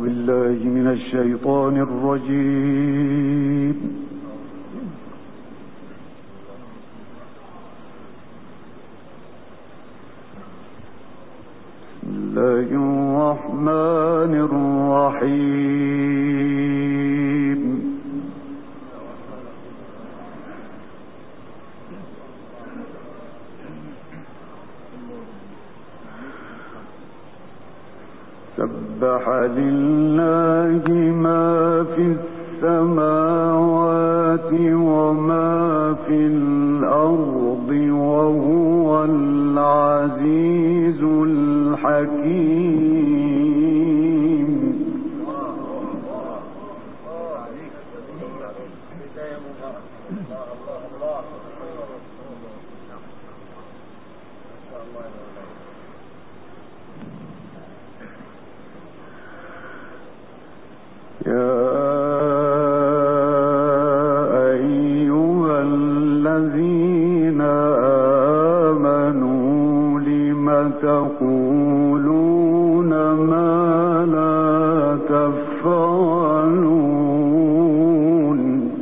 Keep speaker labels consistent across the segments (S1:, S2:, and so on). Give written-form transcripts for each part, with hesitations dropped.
S1: بالله من الشيطان الرجيم. بسم الله الرحمن الرحيم. سبح لله ما في السماوات وما في الأرض وهو العزيز الحكيم. يا أيها الذين آمنوا لم تقولون ما لا تفعلون.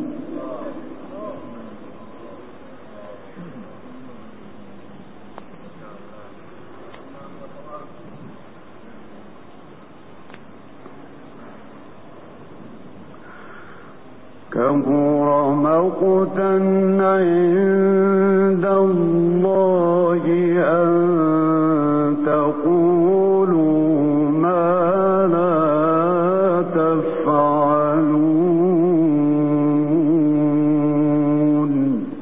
S1: كبر مقتا عند الله أن تقولوا ما لا تفعلون.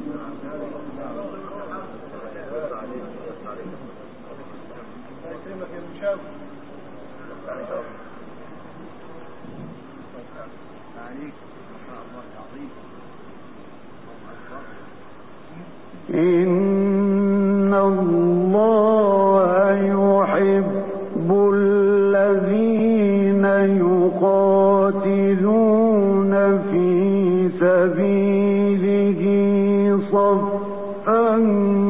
S1: إن الله يحب الذين يقاتلون في سبيله صفا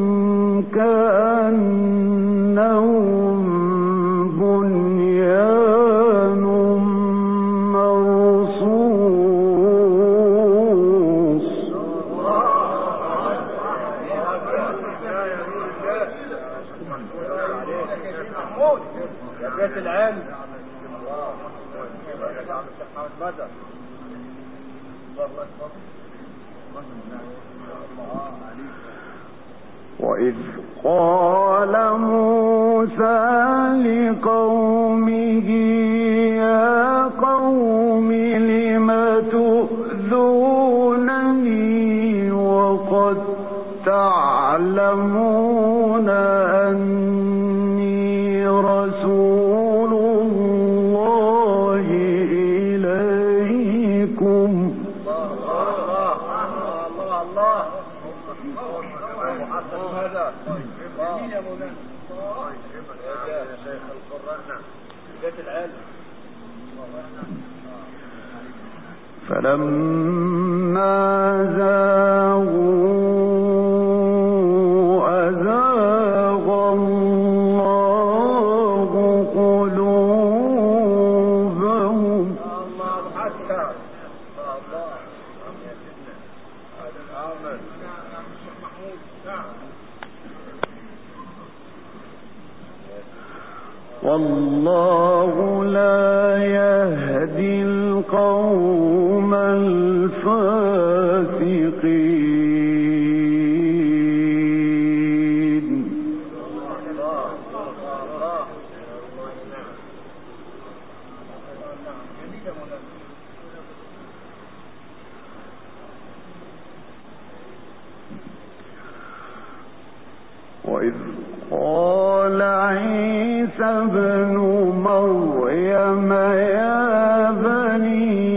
S1: كأنهم بنيان مرصوص. وإذ قال موسى لقومه يا قوم لم تؤذونني وقد تعلمون أني رسول الله إليكم. فلما زاغوا أزاغ الله قلوبهم. والله لا يهدي القوم الفاسقين. وإذ قال عيسى ابن مريم يا بني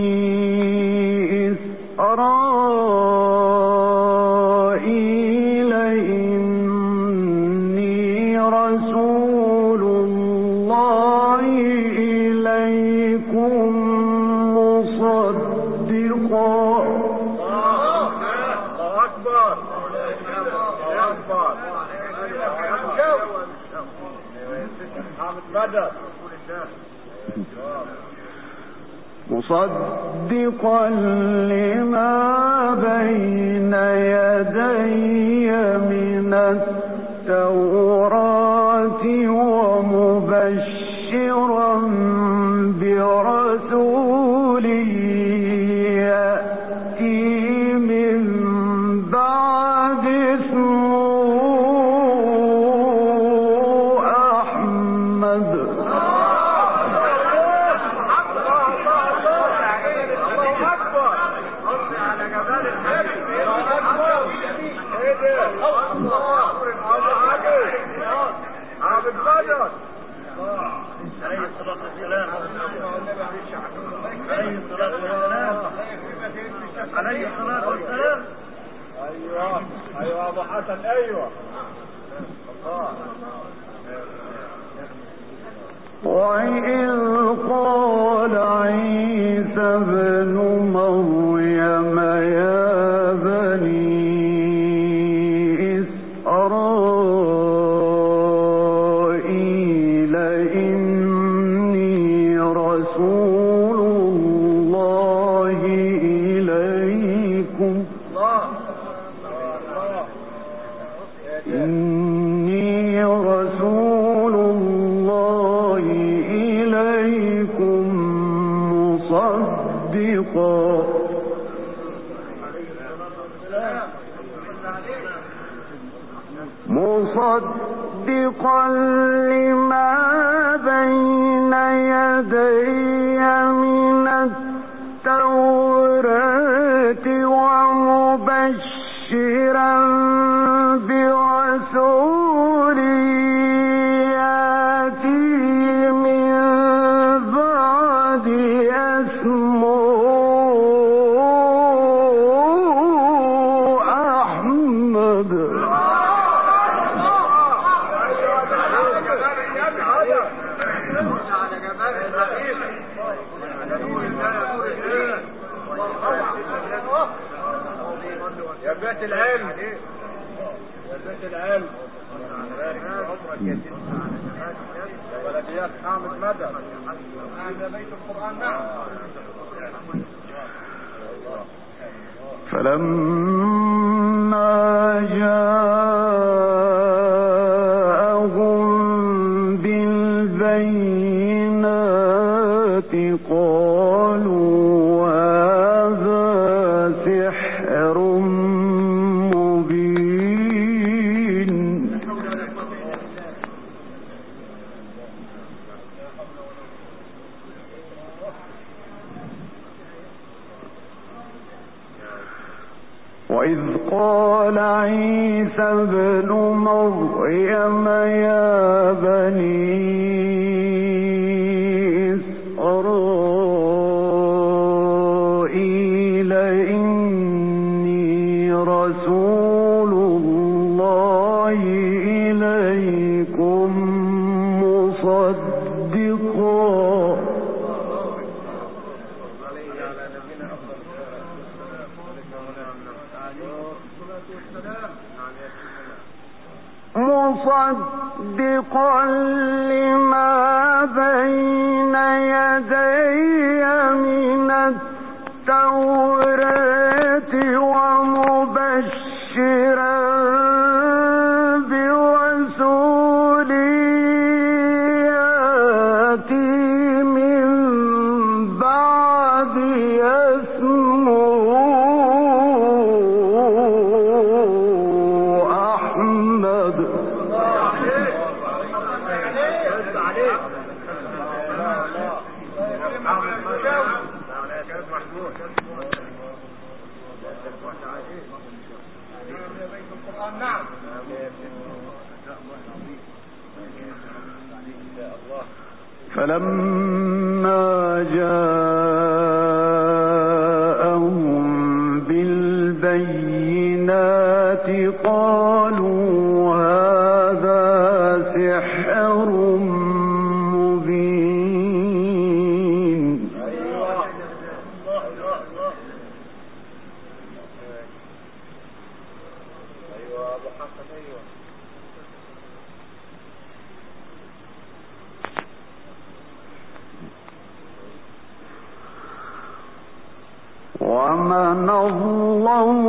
S1: إسرائيل إني رسول الله إليكم مصدقا. مصدقا لما بين يدي من التوراة ومبشرا برسول يأتي من بعد اسمه أحمد.
S2: عليه الصلاة والسلام. أيوة أبو حسن. أيوة
S1: وإذ قال عيسى ابن مريم يا بني إسرائيل إني رسول الله إليكم مصدقا لما بين يدي من التوراة ومبشرا برسول يأتي من بعد اسمه أحمد.
S2: يا بيت العلم يا بيت العلم يا بلديات حامد مدد يا بيت القرآن. نعم.
S1: فلما جاءهم بالبينات قالوا هذا سحر مبين. وإذ قال عيسى ابن مريم يا بني إسرائيل إني رسول الله إليكم مصدقا لما بين يدي من التوراة ومبشرا برسول يأتي من بعد اسمه أحمد. فلما جاءهم بالبينات قالوا هذا سحر مبين. ومن أظلم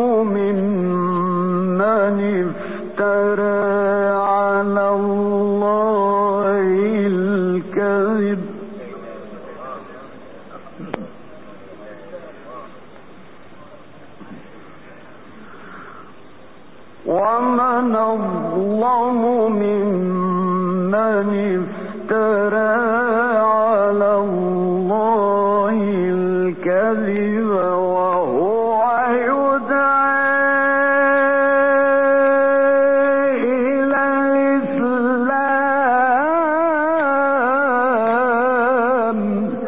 S1: ممن افترى على الله الكذب ومن أظلم ممن افترى على الله الكذب وهو يدعى إلى الإسلام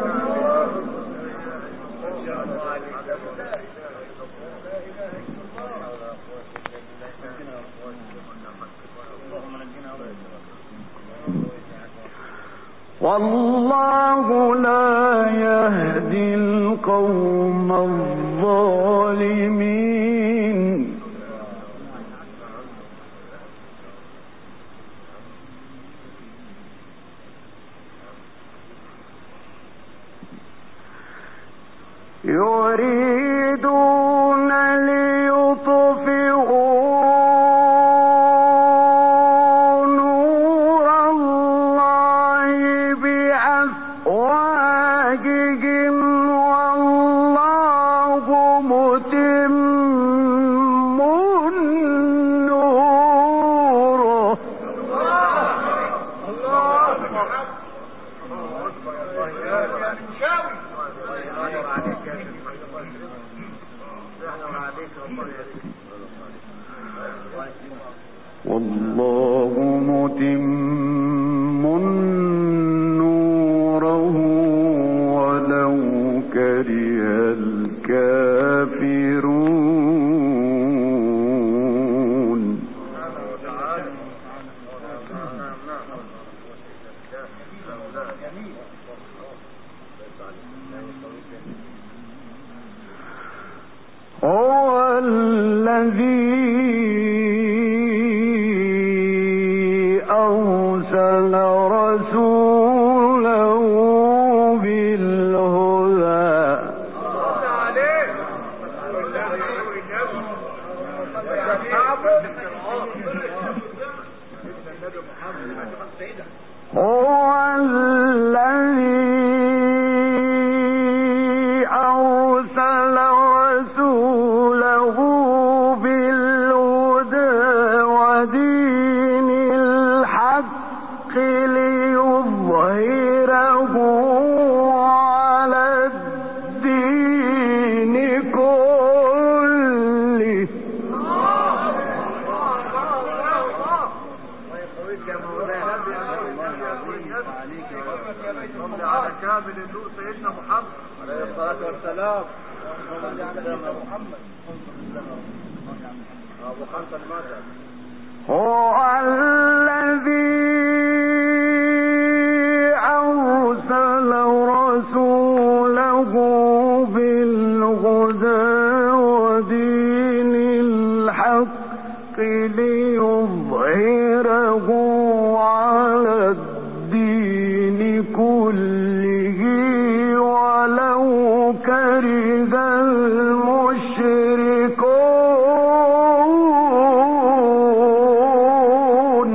S1: والله لا يهدي القوم الظالمين يريدون ليطفئوا نور الله بأفواههم والله متم نوره والله متم نوره ولو كره الكافرون هو الذي أرسل رسوله بالهدى هو الذي أرسل رسوله بالهدى ودين الحق ليظهره على الدين كله
S2: على كامل النور سيدنا محمد عليه الصلاة والسلام.
S1: هو الذي أرسل رسوله بالهدى ودين الحق ليظهره على الدين كله ولو كره المشركون.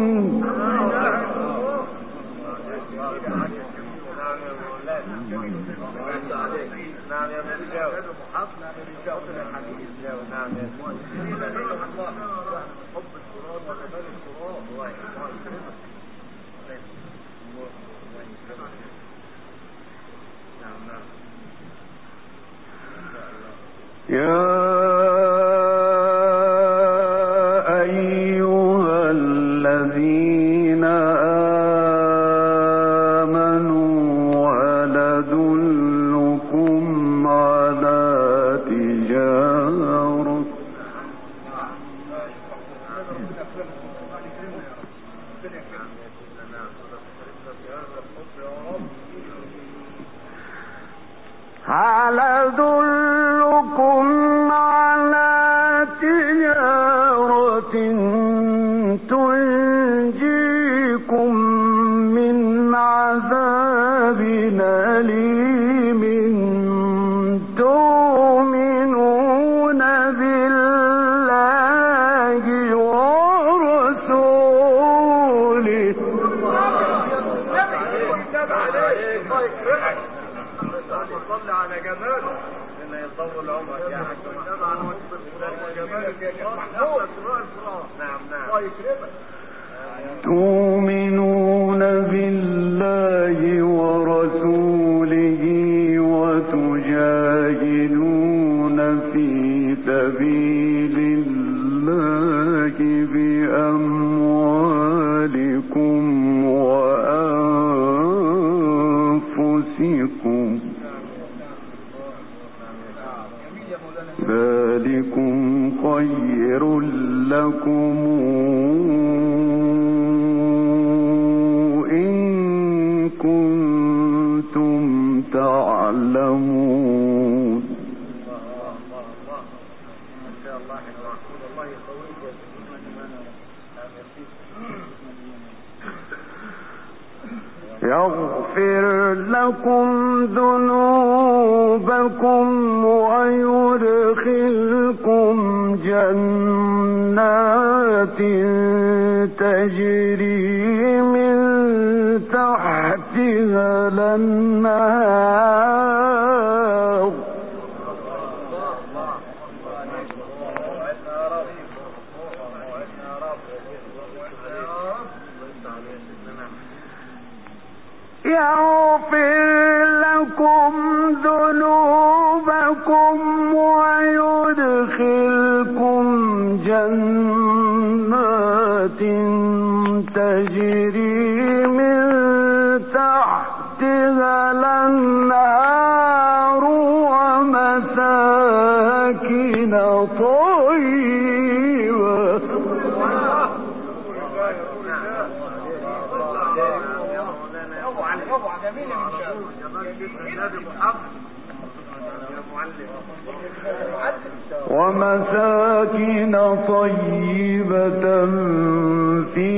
S1: يا أيها الذين آمنوا هل أدلكم على تجارة هل أدلكم على تجارة تنجيكم من عذاب أليم تؤمنون
S2: جماله ربنا يطول عمرك يا حاج محمود. جمالك يا شيخ محمود. نعم نعم. الله يكرمك.
S1: تؤمنون بالله ورسوله وتجاهدون في سبيل الله بأموالكم وأنفسكم ذلكم خير لكم إن كنتم تعلمون. يغفر لكم ذنوبكم ويدخلكم جنات تجري من تحتها الأنهار يغفر لكم ذنوبكم ويدخلكم جنات تجري من تحتها الأنهار ومساكن طيبة في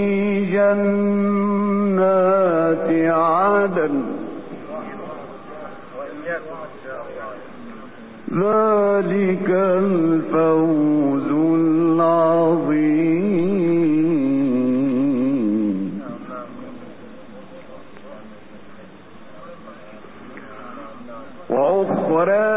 S1: جنات عدن ذلك الفوز العظيم. وأخرى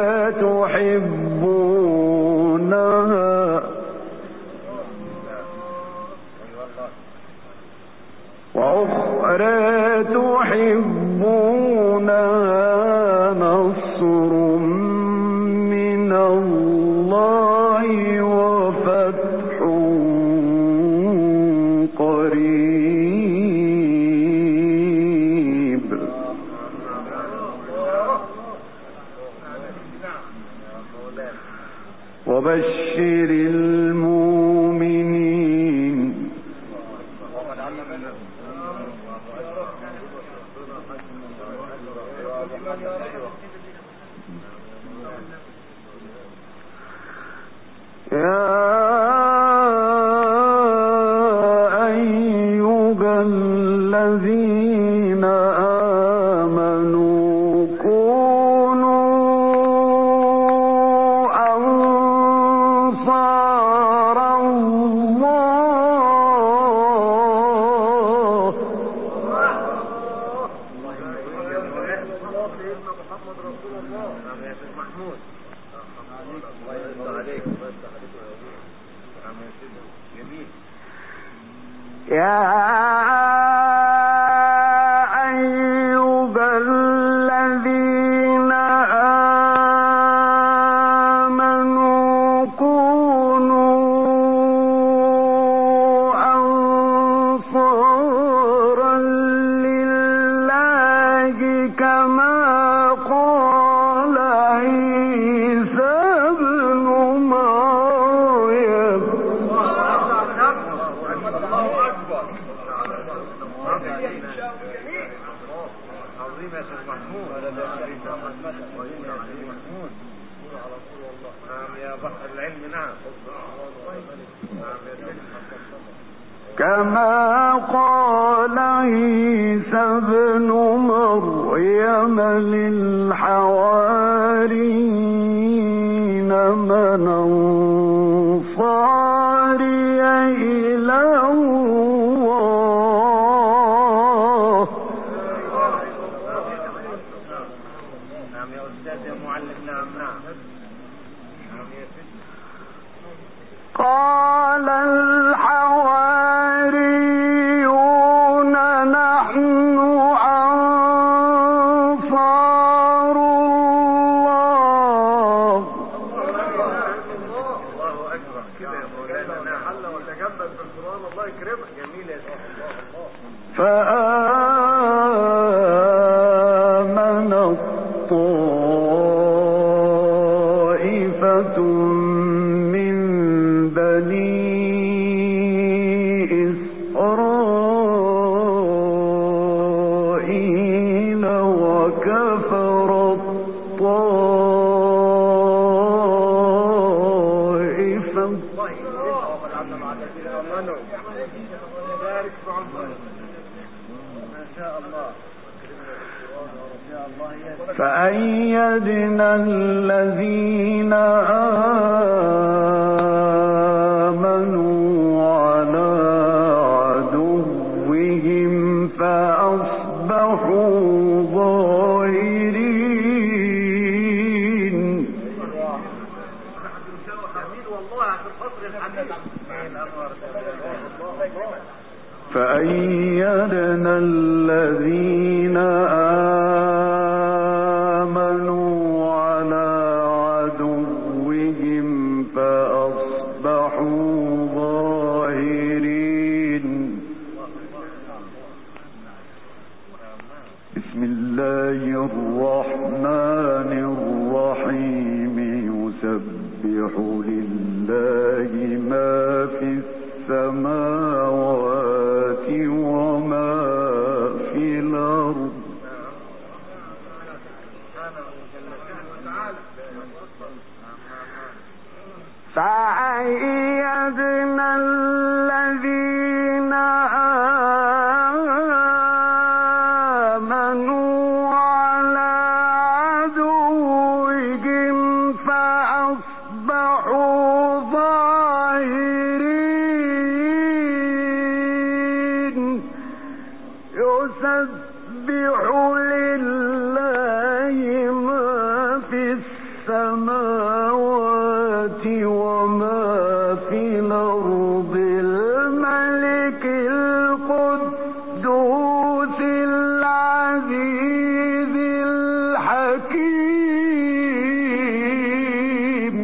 S1: تحبونها نصر من الله وفتح قريب وبشر المؤمنين. يا أيها الذين آمنوا كونوا أنصار الله يا أيها الذين آمنوا كونوا أنصارا لله كما قال عيسى ابن مريم كما قال عيسى ابن مريم للحواريين من أنصاري إلى الله
S2: نعم يا أستاذ يا معلم. نعم نعم يا سيدي.
S1: قال الحواريون نحن أنصار الله.
S2: الله أكبر كده يا مولانا. نعم حل وتجبل بالقرآن. الله يكرمك. جميل يا سيدي.
S1: فآمن طائفة من بني إسرائيل وكفر الطائفة. فأيدنا الذين آمنوا على عدوهم فأصبحوا ظاهرين. فأيدنا الذين آمنوا على عدوهم فأصبحوا ظاهرين. بسم الله الرحمن الرحيم. يسبح لله ما في السماوات وما في الأرض. فأيدنا الذين آمنوا على عدوهم فأصبحوا ظاهرين. يسبح لله ما في السماوات وما في الأرض. الملك القدوس العزيز الحكيم.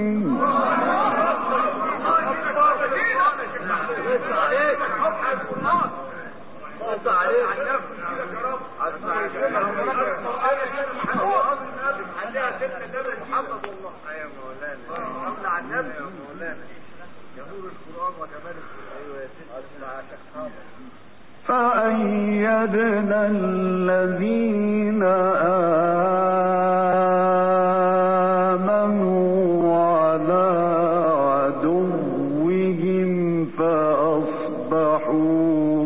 S1: فأيدنا الذين آمنوا على عدوهم فأصبحوا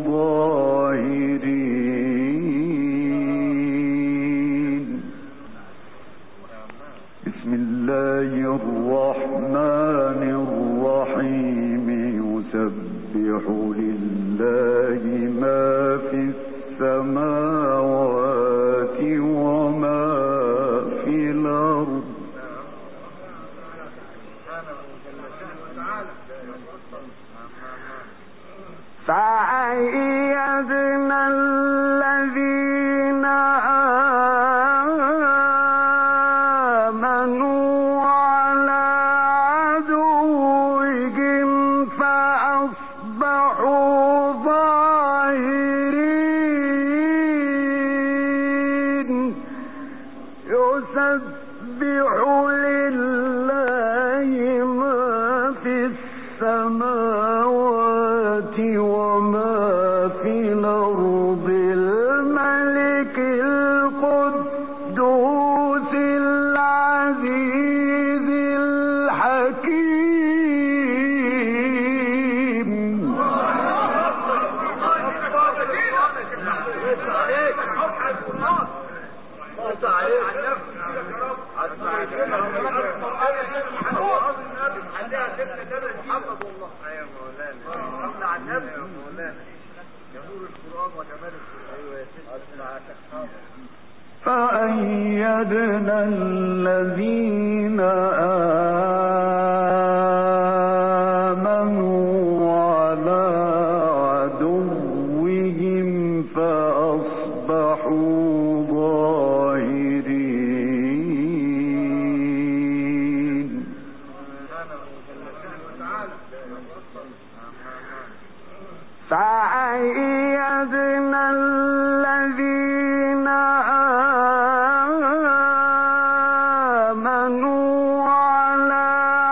S1: ظاهرين. بسم الله الرحمن الرحيم. يسبح لله ما في السماوات وما في الأرض. فأيدنا الذين آمنوا على عدوهم فأصبحوا ظاهرين. يسبح لله ما في السماوات وما في الأرض. الملك القدوس العزيز الحكيم. فأيدنا الذين آمنوا على عدوهم فأصبحوا ظاهرين. فأيدنا الذين آمنوا على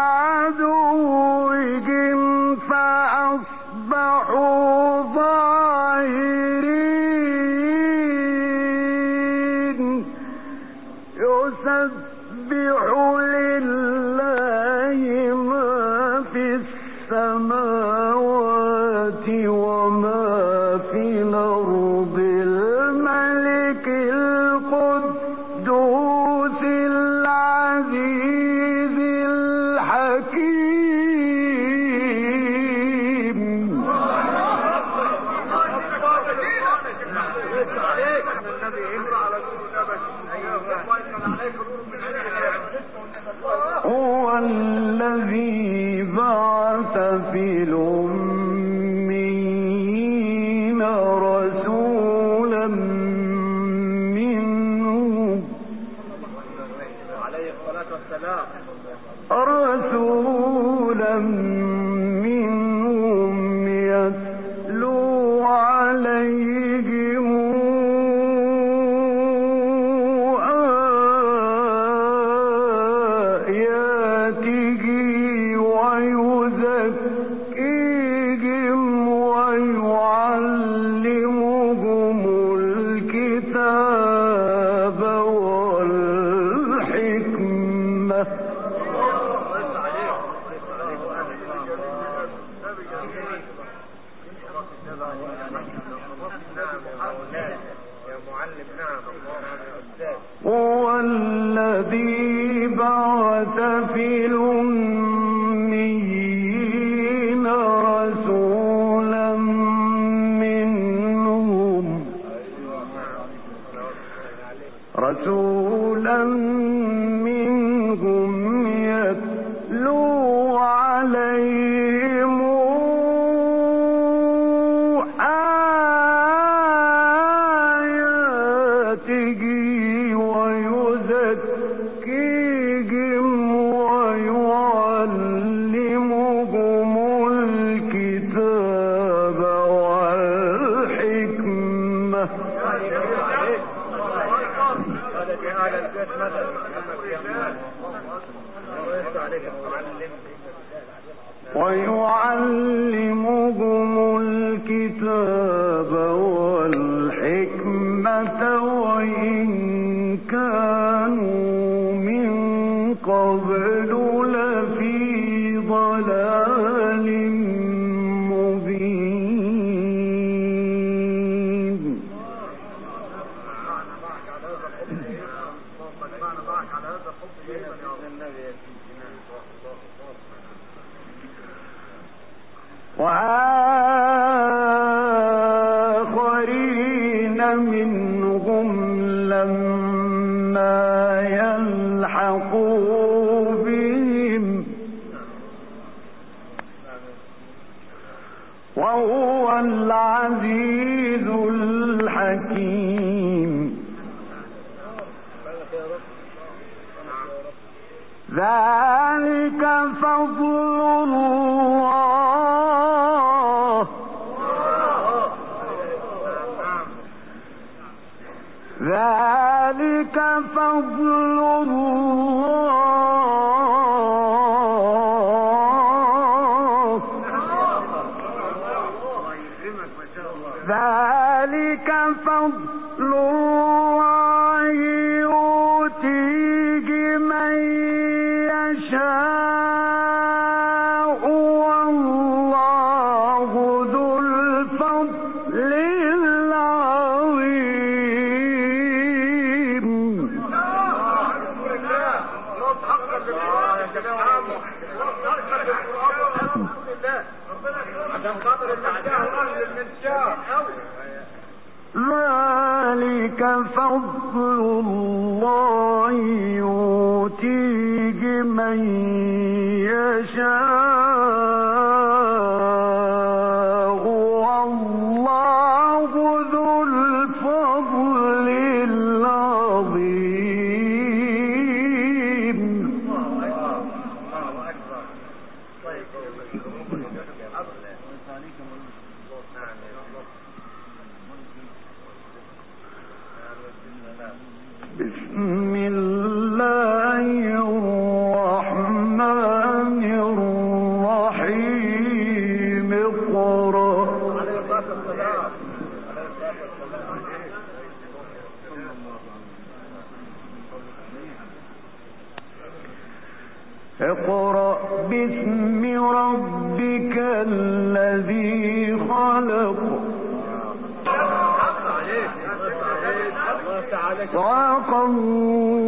S1: عدوهم فأصبحوا ظاهرين. يسبح لله ما في السماوات وما في الأرض الملك القدوس العزيز الحكيم. هو الذي بعث في الأميين رسولا منهم يتلو عليهم آياته ويزكيهم ويعلمهم الكتاب والحكمة هو الذي بعث في الأميين رسولا منهم يتلو عليهم آياته ويزكيهم ويعلمهم الكتاب والحكمة وإن كانوا من قبل لفي ضلال مبين. وآخرين منهم لما يلحقوا بهم وهو العزيز الحكيم. ذلك فضل الله ذلك فضل الله ذلك فضل الله يؤتيه من يشاء والله ذو الفضل العظيم. الله يؤتيه من يشاء والله ذو الفضل العظيم. بسم الله الرحمن الرحيم. اقرأ باسم ربك الذي خلق. صدق الله